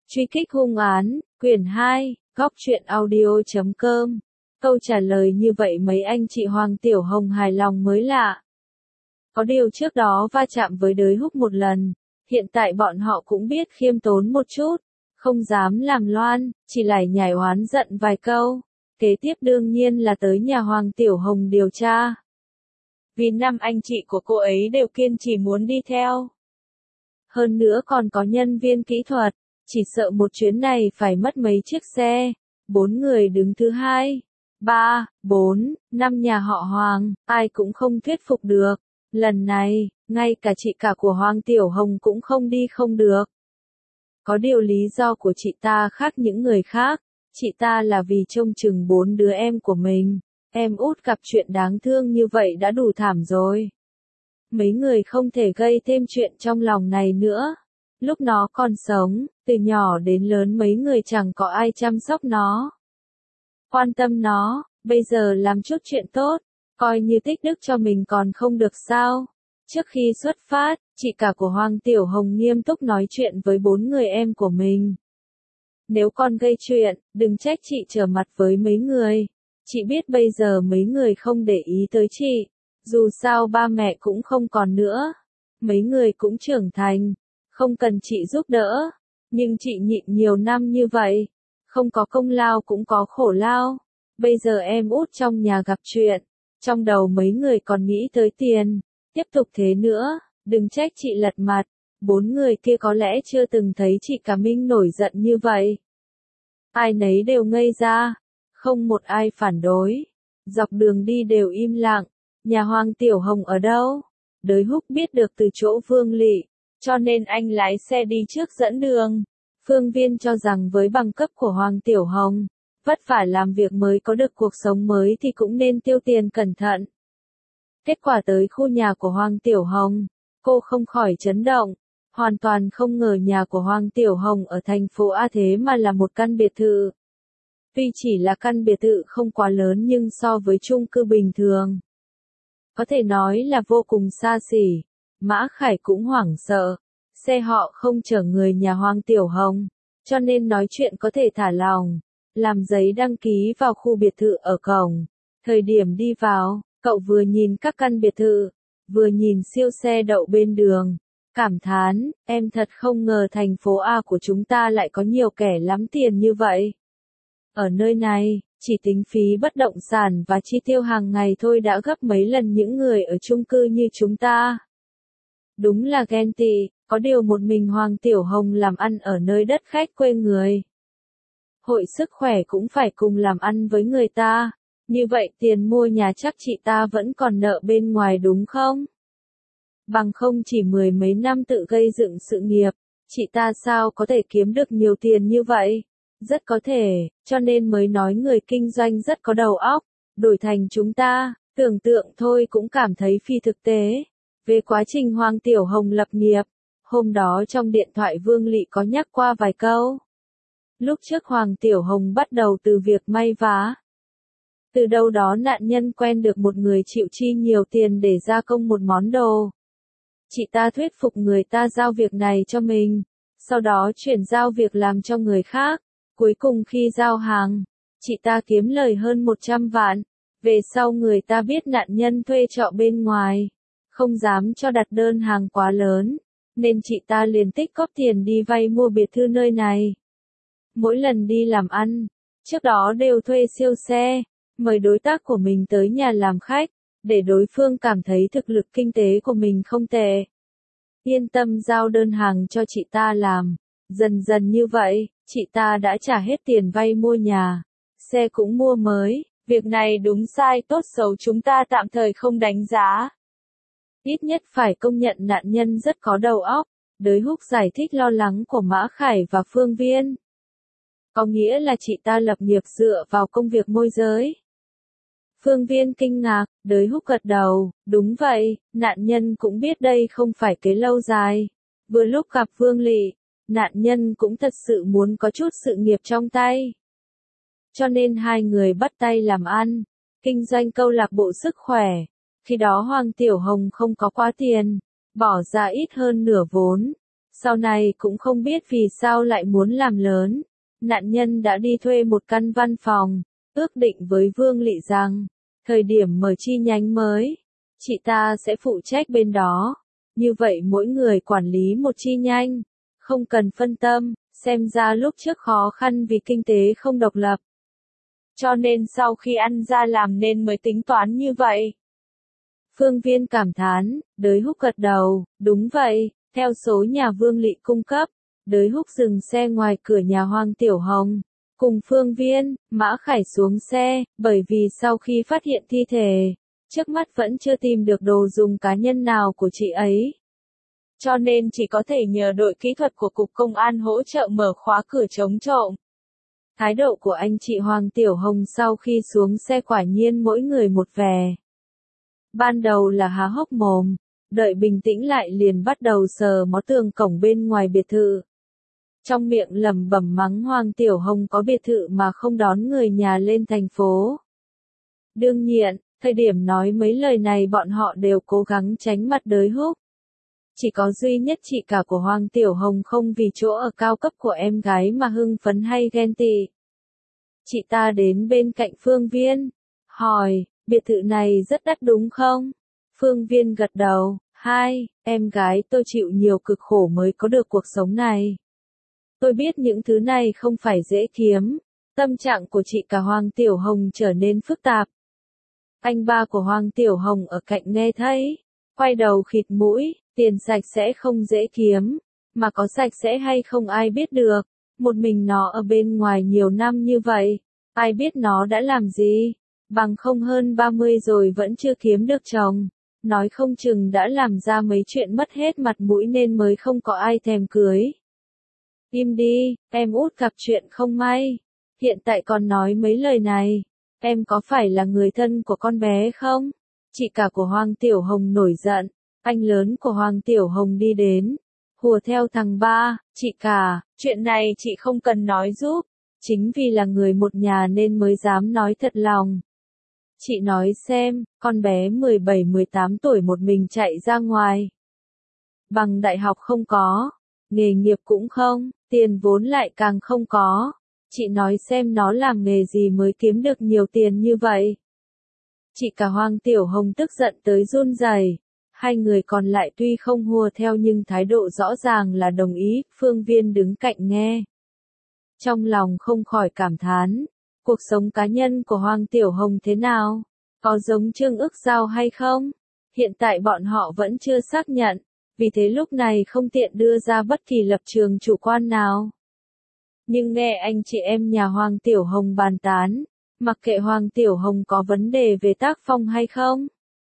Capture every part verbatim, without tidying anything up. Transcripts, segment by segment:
Truy kích hung án, quyển hai, góc truyện audio chấm com. Câu trả lời như vậy mấy anh chị Hoàng Tiểu Hồng hài lòng mới lạ. Có điều trước đó va chạm với đới húc một lần, hiện tại bọn họ cũng biết khiêm tốn một chút, không dám làm loan, chỉ lải nhải oán giận vài câu. Kế tiếp đương nhiên là tới nhà Hoàng Tiểu Hồng điều tra. Vì năm anh chị của cô ấy đều kiên trì muốn đi theo. Hơn nữa còn có nhân viên kỹ thuật, chỉ sợ một chuyến này phải mất mấy chiếc xe. Bốn người đứng thứ hai, ba, bốn, năm nhà họ Hoàng, ai cũng không thuyết phục được. Lần này, ngay cả chị cả của Hoàng Tiểu Hồng cũng không đi không được. Có điều lý do của chị ta khác những người khác, chị ta là vì trông chừng bốn đứa em của mình. Em út gặp chuyện đáng thương như vậy đã đủ thảm rồi. Mấy người không thể gây thêm chuyện trong lòng này nữa. Lúc nó còn sống, từ nhỏ đến lớn mấy người chẳng có ai chăm sóc nó, quan tâm nó, bây giờ làm chút chuyện tốt, coi như tích đức cho mình còn không được sao. Trước khi xuất phát, chị cả của Hoàng Tiểu Hồng nghiêm túc nói chuyện với bốn người em của mình. Nếu con gây chuyện, đừng trách chị trở mặt với mấy người. Chị biết bây giờ mấy người không để ý tới chị, dù sao ba mẹ cũng không còn nữa. Mấy người cũng trưởng thành, không cần chị giúp đỡ. Nhưng chị nhịn nhiều năm như vậy, không có công lao cũng có khổ lao. Bây giờ em út trong nhà gặp chuyện, trong đầu mấy người còn nghĩ tới tiền. Tiếp tục thế nữa, đừng trách chị lật mặt. Bốn người kia có lẽ chưa từng thấy chị cả Minh nổi giận như vậy. Ai nấy đều ngây ra, không một ai phản đối. Dọc đường đi đều im lặng. Nhà Hoàng Tiểu Hồng ở đâu? Đới húc biết được từ chỗ Vương Lị, cho nên anh lái xe đi trước dẫn đường. Phương Viên cho rằng với bằng cấp của Hoàng Tiểu Hồng, vất vả làm việc mới có được cuộc sống mới thì cũng nên tiêu tiền cẩn thận. Kết quả tới khu nhà của Hoàng Tiểu Hồng, cô không khỏi chấn động, hoàn toàn không ngờ nhà của Hoàng Tiểu Hồng ở thành phố A thế mà là một căn biệt thự. Tuy chỉ là căn biệt thự không quá lớn nhưng so với chung cư bình thường, có thể nói là vô cùng xa xỉ. Mã Khải cũng hoảng sợ, xe họ không chở người nhà Hoàng Tiểu Hồng, cho nên nói chuyện có thể thả lòng, làm giấy đăng ký vào khu biệt thự ở cổng. Thời điểm đi vào, cậu vừa nhìn các căn biệt thự, vừa nhìn siêu xe đậu bên đường, cảm thán, em thật không ngờ thành phố A của chúng ta lại có nhiều kẻ lắm tiền như vậy. Ở nơi này, chỉ tính phí bất động sản và chi tiêu hàng ngày thôi đã gấp mấy lần những người ở chung cư như chúng ta. Đúng là ghen tị, có điều một mình Hoàng Tiểu Hồng làm ăn ở nơi đất khách quê người. Hội sức khỏe cũng phải cùng làm ăn với người ta, như vậy tiền mua nhà chắc chị ta vẫn còn nợ bên ngoài đúng không? Bằng không chỉ mười mấy năm tự gây dựng sự nghiệp, chị ta sao có thể kiếm được nhiều tiền như vậy? Rất có thể, cho nên mới nói người kinh doanh rất có đầu óc, đổi thành chúng ta, tưởng tượng thôi cũng cảm thấy phi thực tế. Về quá trình Hoàng Tiểu Hồng lập nghiệp, hôm đó trong điện thoại Vương Lị có nhắc qua vài câu. Lúc trước Hoàng Tiểu Hồng bắt đầu từ việc may vá. Từ đâu đó nạn nhân quen được một người chịu chi nhiều tiền để gia công một món đồ. Chị ta thuyết phục người ta giao việc này cho mình, sau đó chuyển giao việc làm cho người khác. Cuối cùng khi giao hàng, chị ta kiếm lời hơn một trăm vạn. Về sau người ta biết nạn nhân thuê trọ bên ngoài, không dám cho đặt đơn hàng quá lớn, nên chị ta liền tích góp tiền đi vay mua biệt thự nơi này. Mỗi lần đi làm ăn, trước đó đều thuê siêu xe, mời đối tác của mình tới nhà làm khách, để đối phương cảm thấy thực lực kinh tế của mình không tệ. Yên tâm giao đơn hàng cho chị ta làm. Dần dần như vậy, chị ta đã trả hết tiền vay mua nhà, xe cũng mua mới. Việc này đúng sai tốt xấu chúng ta tạm thời không đánh giá. Ít nhất phải công nhận nạn nhân rất có đầu óc. Đới húc giải thích lo lắng của Mã Khải và Phương Viên. Có nghĩa là chị ta lập nghiệp dựa vào công việc môi giới. Phương Viên kinh ngạc, Đới húc gật đầu, đúng vậy, nạn nhân cũng biết đây không phải kế lâu dài. Vừa lúc gặp Vương Lị, nạn nhân cũng thật sự muốn có chút sự nghiệp trong tay. Cho nên hai người bắt tay làm ăn, kinh doanh câu lạc bộ sức khỏe. Khi đó Hoàng Tiểu Hồng không có quá tiền, bỏ ra ít hơn nửa vốn. Sau này cũng không biết vì sao lại muốn làm lớn. Nạn nhân đã đi thuê một căn văn phòng, ước định với Vương Lị rằng, thời điểm mở chi nhánh mới, chị ta sẽ phụ trách bên đó. Như vậy mỗi người quản lý một chi nhánh, không cần phân tâm, xem ra lúc trước khó khăn vì kinh tế không độc lập. Cho nên sau khi ăn ra làm nên mới tính toán như vậy. Phương Viên cảm thán, Đới Húc gật đầu, đúng vậy, theo số nhà Vương Lị cung cấp, Đới Húc dừng xe ngoài cửa nhà Hoàng Tiểu Hồng. Cùng Phương Viên, Mã Khải xuống xe, bởi vì sau khi phát hiện thi thể, trước mắt vẫn chưa tìm được đồ dùng cá nhân nào của chị ấy. Cho nên chỉ có thể nhờ đội kỹ thuật của Cục Công an hỗ trợ mở khóa cửa chống trộm. Thái độ của anh chị Hoàng Tiểu Hồng sau khi xuống xe quả nhiên mỗi người một vẻ. Ban đầu là há hốc mồm, đợi bình tĩnh lại liền bắt đầu sờ mó tường cổng bên ngoài biệt thự. Trong miệng lẩm bẩm mắng Hoàng Tiểu Hồng có biệt thự mà không đón người nhà lên thành phố. Đương nhiên, thời điểm nói mấy lời này bọn họ đều cố gắng tránh mặt Đới Húc. Chỉ có duy nhất chị cả của Hoàng Tiểu Hồng không vì chỗ ở cao cấp của em gái mà hưng phấn hay ghen tị. Chị ta đến bên cạnh Phương Viên, hỏi, biệt thự này rất đắt đúng không? Phương Viên gật đầu, hai, em gái tôi chịu nhiều cực khổ mới có được cuộc sống này. Tôi biết những thứ này không phải dễ kiếm. Tâm trạng của chị cả Hoàng Tiểu Hồng trở nên phức tạp. Anh ba của Hoàng Tiểu Hồng ở cạnh nghe thấy, quay đầu khịt mũi, tiền sạch sẽ không dễ kiếm, mà có sạch sẽ hay không ai biết được. Một mình nó ở bên ngoài nhiều năm như vậy, ai biết nó đã làm gì, bằng không hơn ba mươi rồi vẫn chưa kiếm được chồng, nói không chừng đã làm ra mấy chuyện mất hết mặt mũi nên mới không có ai thèm cưới. Im đi, em út gặp chuyện không may, hiện tại còn nói mấy lời này, em có phải là người thân của con bé không? Chị cả của Hoàng Tiểu Hồng nổi giận, anh lớn của Hoàng Tiểu Hồng đi đến, hùa theo thằng ba, chị cả, chuyện này chị không cần nói giúp, chính vì là người một nhà nên mới dám nói thật lòng. Chị nói xem, con bé mười bảy mười tám tuổi một mình chạy ra ngoài. Bằng đại học không có, nghề nghiệp cũng không, tiền vốn lại càng không có. Chị nói xem nó làm nghề gì mới kiếm được nhiều tiền như vậy. Chị cả Hoàng Tiểu Hồng tức giận tới run rẩy. Hai người còn lại tuy không hùa theo nhưng thái độ rõ ràng là đồng ý, Phương Viên đứng cạnh nghe. Trong lòng không khỏi cảm thán, cuộc sống cá nhân của Hoàng Tiểu Hồng thế nào? Có giống Trương Ức Giao hay không? Hiện tại bọn họ vẫn chưa xác nhận, vì thế lúc này không tiện đưa ra bất kỳ lập trường chủ quan nào. Nhưng nghe anh chị em nhà Hoàng Tiểu Hồng bàn tán, mặc kệ Hoàng Tiểu Hồng có vấn đề về tác phong hay không.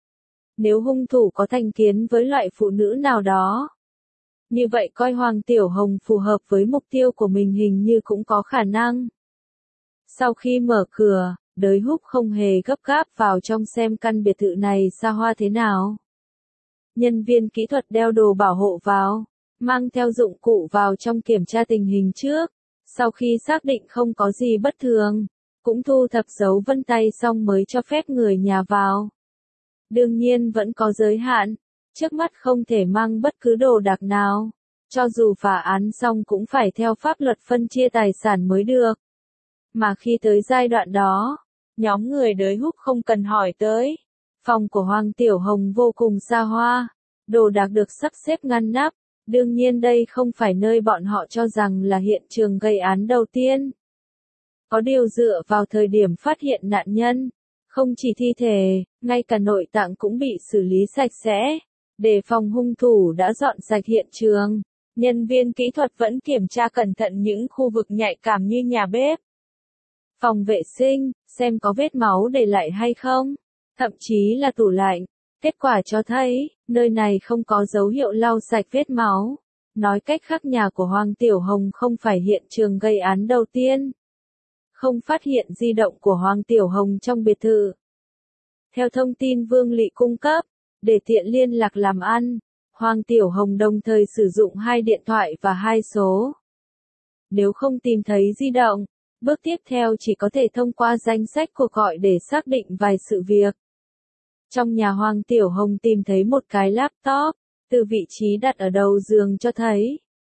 Nếu hung thủ có thành kiến với loại phụ nữ nào đó, như vậy coi Hoàng Tiểu Hồng phù hợp với mục tiêu của mình hình như cũng có khả năng. Sau khi mở cửa, Đới Húc không hề gấp gáp vào trong xem căn biệt thự này xa hoa thế nào. Nhân viên kỹ thuật đeo đồ bảo hộ vào, mang theo dụng cụ vào trong kiểm tra tình hình trước. Sau khi xác định không có gì bất thường, cũng thu thập dấu vân tay xong mới cho phép người nhà vào. Đương nhiên vẫn có giới hạn, trước mắt không thể mang bất cứ đồ đạc nào, cho dù phá án xong cũng phải theo pháp luật phân chia tài sản mới được. Mà khi tới giai đoạn đó, nhóm người Đới Húc không cần hỏi tới. Phòng của Hoàng Tiểu Hồng vô cùng xa hoa, đồ đạc được sắp xếp ngăn nắp. Đương nhiên đây không phải nơi bọn họ cho rằng là hiện trường gây án đầu tiên. Có điều dựa vào thời điểm phát hiện nạn nhân, không chỉ thi thể, ngay cả nội tạng cũng bị xử lý sạch sẽ. Để phòng hung thủ đã dọn sạch hiện trường, nhân viên kỹ thuật vẫn kiểm tra cẩn thận những khu vực nhạy cảm như nhà bếp, phòng vệ sinh, xem có vết máu để lại hay không, thậm chí là tủ lạnh. Kết quả cho thấy, nơi này không có dấu hiệu lau sạch vết máu. Nói cách khác nhà của Hoàng Tiểu Hồng không phải hiện trường gây án đầu tiên. Không phát hiện di động của Hoàng Tiểu Hồng trong biệt thự. Theo thông tin Vương Lị cung cấp, để tiện liên lạc làm ăn, Hoàng Tiểu Hồng đồng thời sử dụng hai điện thoại và hai số. Nếu không tìm thấy di động, bước tiếp theo chỉ có thể thông qua danh sách cuộc gọi để xác định vài sự việc. Trong nhà Hoàng Tiểu Hồng tìm thấy một cái laptop, từ vị trí đặt ở đầu giường cho thấy,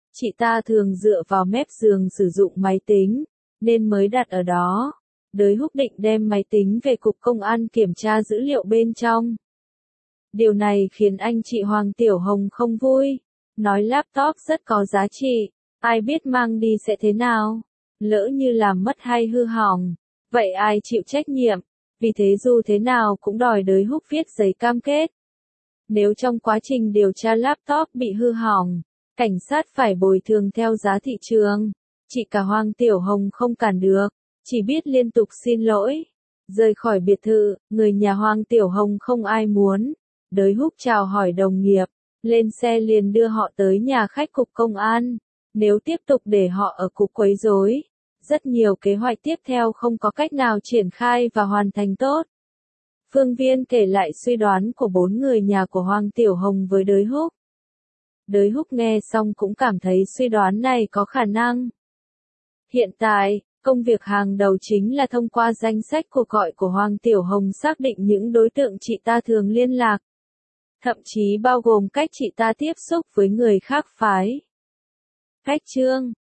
Chị ta thường dựa vào mép giường sử dụng máy tính, nên mới đặt ở đó. Đới Húc định đem máy tính về cục công an kiểm tra dữ liệu bên trong. Điều này khiến anh chị Hoàng Tiểu Hồng không vui, nói laptop rất có giá trị, ai biết mang đi sẽ thế nào, lỡ như làm mất hay hư hỏng, vậy ai chịu trách nhiệm, vì thế dù thế nào cũng đòi Đới Húc viết giấy cam kết. Nếu trong quá trình điều tra laptop bị hư hỏng, cảnh sát phải bồi thường theo giá thị trường, chị cả Hoàng Tiểu Hồng không cản được, chỉ biết liên tục xin lỗi. Rời khỏi biệt thự, người nhà Hoàng Tiểu Hồng không ai muốn. Đới Húc chào hỏi đồng nghiệp, lên xe liền đưa họ tới nhà khách cục công an. Nếu tiếp tục để họ ở cục quấy rối, rất nhiều kế hoạch tiếp theo không có cách nào triển khai và hoàn thành tốt. Phương Viên kể lại suy đoán của bốn người nhà của Hoàng Tiểu Hồng với Đới Húc. Đới Húc nghe xong cũng cảm thấy suy đoán này có khả năng. Hiện tại, công việc hàng đầu chính là thông qua danh sách cuộc gọi của Hoàng Tiểu Hồng xác định những đối tượng chị ta thường liên lạc. Thậm chí bao gồm cách chị ta tiếp xúc với người khác phái. Khách chương